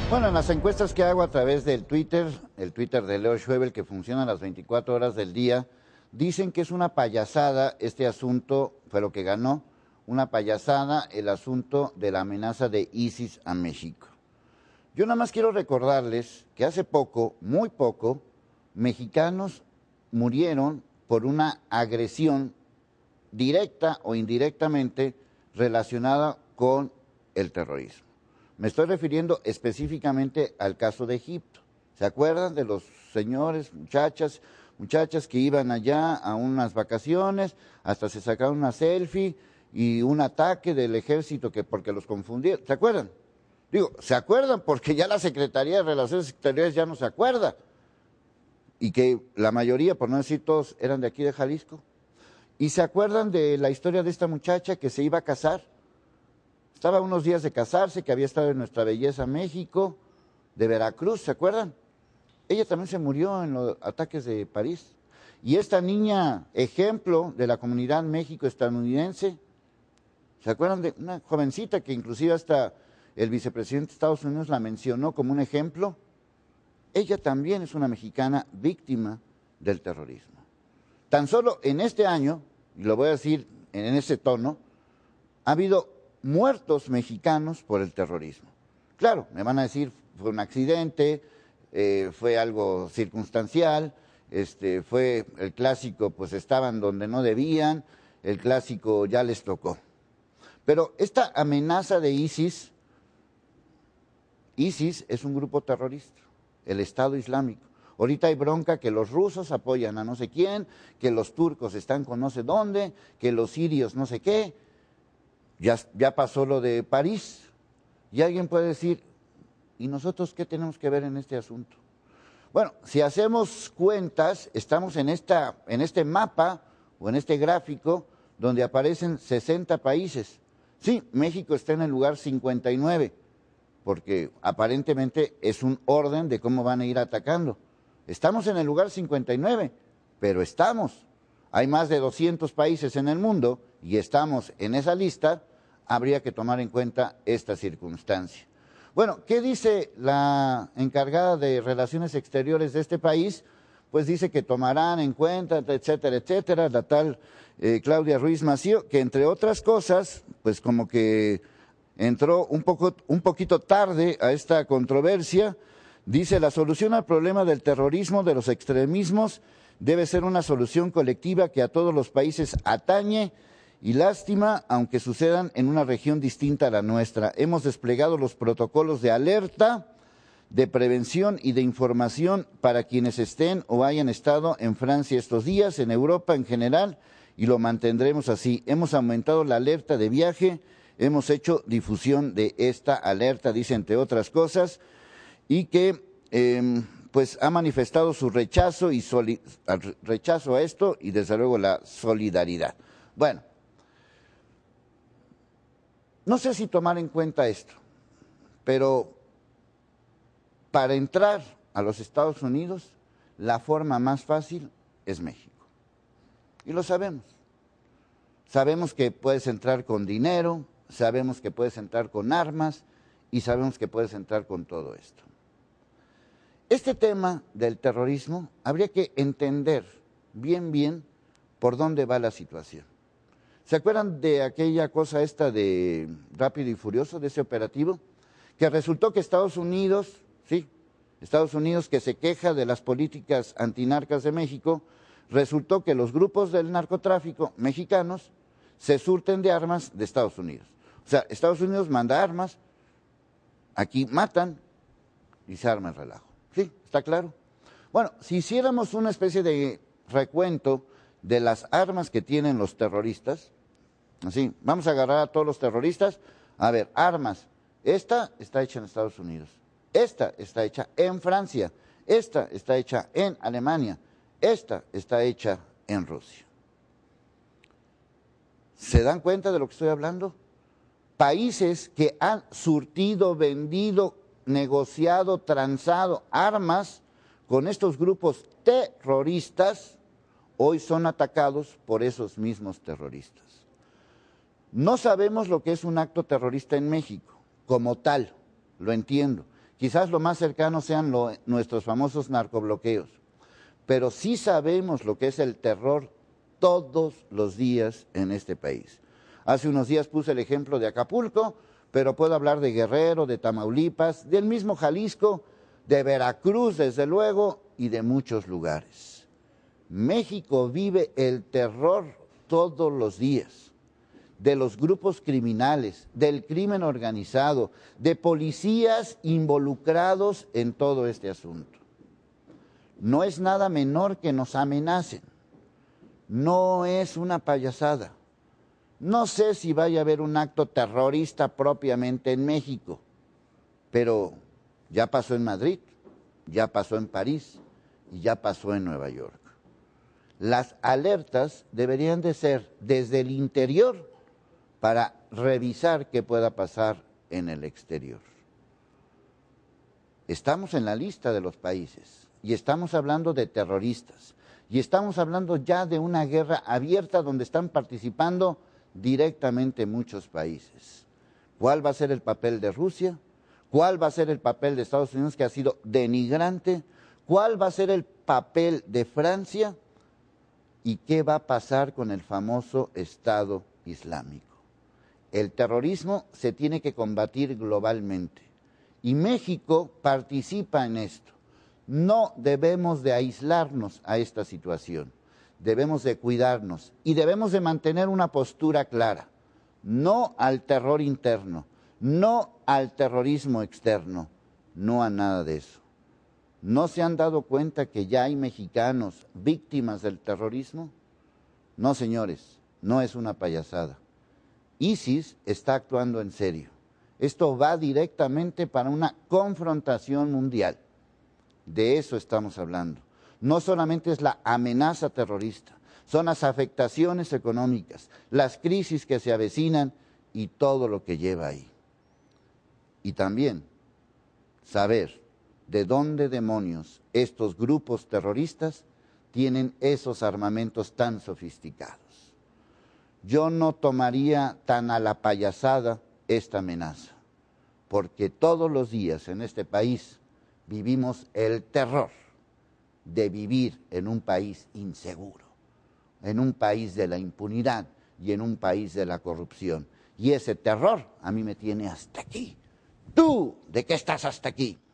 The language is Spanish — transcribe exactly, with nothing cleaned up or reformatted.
Bueno, en las encuestas que hago a través del Twitter, el Twitter de Leo Schwebel, que funciona las veinticuatro horas del día, dicen que es una payasada este asunto, fue lo que ganó, una payasada el asunto de la amenaza de ISIS a México. Yo nada más quiero recordarles que hace poco, muy poco, mexicanos murieron por una agresión directa o indirectamente relacionada con el terrorismo. Me estoy refiriendo específicamente al caso de Egipto. ¿Se acuerdan de los señores, muchachas, muchachas que iban allá a unas vacaciones, hasta se sacaron una selfie y un ataque del ejército que porque los confundieron? ¿Se acuerdan? Digo, ¿se acuerdan? Porque ya la Secretaría de Relaciones Exteriores ya no se acuerda. Y que la mayoría, por no decir todos, eran de aquí de Jalisco. ¿Y se acuerdan de la historia de esta muchacha que se iba a casar? Estaba a unos días de casarse, que había estado en Nuestra Belleza, México, de Veracruz, ¿se acuerdan? Ella también se murió en los ataques de París. Y esta niña, ejemplo de la comunidad México-estadounidense, ¿se acuerdan de una jovencita que inclusive hasta el vicepresidente de Estados Unidos la mencionó como un ejemplo? Ella también es una mexicana víctima del terrorismo. Tan solo en este año, y lo voy a decir en ese tono, ha habido muertos mexicanos por el terrorismo. Claro, me van a decir, fue un accidente, eh, fue algo circunstancial, este, fue el clásico, pues estaban donde no debían, el clásico ya les tocó. Pero esta amenaza de ISIS, ISIS es un grupo terrorista, el Estado Islámico. Ahorita hay bronca que los rusos apoyan a no sé quién, que los turcos están con no sé dónde, que los sirios no sé qué. Ya, ya pasó lo de París. Y alguien puede decir, ¿y nosotros qué tenemos que ver en este asunto? Bueno, si hacemos cuentas, estamos en, esta, en este mapa o en este gráfico donde aparecen sesenta países. Sí, México está en el lugar cincuenta y nueve, porque aparentemente es un orden de cómo van a ir atacando. Estamos en el lugar cincuenta y nueve, pero estamos. Hay más de doscientos países en el mundo y estamos en esa lista. Habría que tomar en cuenta esta circunstancia. Bueno, ¿qué dice la encargada de Relaciones Exteriores de este país? Pues dice que tomarán en cuenta, etcétera, etcétera, la tal eh, Claudia Ruiz Massieu, que entre otras cosas, pues como que entró un, poco, un poquito tarde a esta controversia. Dice, la solución al problema del terrorismo, de los extremismos, debe ser una solución colectiva que a todos los países atañe. Y lástima, aunque sucedan en una región distinta a la nuestra. Hemos desplegado los protocolos de alerta, de prevención y de información para quienes estén o hayan estado en Francia estos días, en Europa en general, y lo mantendremos así. Hemos aumentado la alerta de viaje, hemos hecho difusión de esta alerta, dice entre otras cosas, y que eh, pues ha manifestado su rechazo, y soli- rechazo a esto y desde luego la solidaridad. Bueno. No sé si tomar en cuenta esto, pero para entrar a los Estados Unidos, la forma más fácil es México. Y lo sabemos. Sabemos que puedes entrar con dinero, sabemos que puedes entrar con armas y sabemos que puedes entrar con todo esto. Este tema del terrorismo habría que entender bien, bien por dónde va la situación. ¿Se acuerdan de aquella cosa esta de Rápido y Furioso, de ese operativo? Que resultó que Estados Unidos, sí, Estados Unidos que se queja de las políticas antinarcas de México, resultó que los grupos del narcotráfico mexicanos se surten de armas de Estados Unidos. O sea, Estados Unidos manda armas, aquí matan y se arma el relajo. ¿Sí? ¿Está claro? Bueno, si hiciéramos una especie de recuento de las armas que tienen los terroristas, así, vamos a agarrar a todos los terroristas. A ver, armas. Esta está hecha en Estados Unidos. Esta está hecha en Francia. Esta está hecha en Alemania. Esta está hecha en Rusia. ¿Se dan cuenta de lo que estoy hablando? Países que han surtido, vendido, negociado, transado armas con estos grupos terroristas, hoy son atacados por esos mismos terroristas. No sabemos lo que es un acto terrorista en México, como tal, lo entiendo. Quizás lo más cercano sean lo, nuestros famosos narcobloqueos, pero sí sabemos lo que es el terror todos los días en este país. Hace unos días puse el ejemplo de Acapulco, pero puedo hablar de Guerrero, de Tamaulipas, del mismo Jalisco, de Veracruz, desde luego, y de muchos lugares. México vive el terror todos los días, de los grupos criminales, del crimen organizado, de policías involucrados en todo este asunto. No es nada menor que nos amenacen, no es una payasada. No sé si vaya a haber un acto terrorista propiamente en México, pero ya pasó en Madrid, ya pasó en París y ya pasó en Nueva York. Las alertas deberían de ser desde el interior para revisar qué pueda pasar en el exterior. Estamos en la lista de los países y estamos hablando de terroristas y estamos hablando ya de una guerra abierta donde están participando directamente muchos países. ¿Cuál va a ser el papel de Rusia? ¿Cuál va a ser el papel de Estados Unidos, que ha sido denigrante? ¿Cuál va a ser el papel de Francia? ¿Y qué va a pasar con el famoso Estado Islámico? El terrorismo se tiene que combatir globalmente y México participa en esto. No debemos de aislarnos a esta situación. Debemos de cuidarnos y debemos de mantener una postura clara, no al terror interno, no al terrorismo externo, no a nada de eso. ¿No se han dado cuenta que ya hay mexicanos víctimas del terrorismo? No, señores, no es una payasada. ISIS está actuando en serio. Esto va directamente para una confrontación mundial. De eso estamos hablando. No solamente es la amenaza terrorista, son las afectaciones económicas, las crisis que se avecinan y todo lo que lleva ahí. Y también saber de dónde demonios estos grupos terroristas tienen esos armamentos tan sofisticados. Yo no tomaría tan a la payasada esta amenaza, porque todos los días en este país vivimos el terror de vivir en un país inseguro, en un país de la impunidad y en un país de la corrupción. Y ese terror a mí me tiene hasta aquí. ¿Tú de qué estás hasta aquí?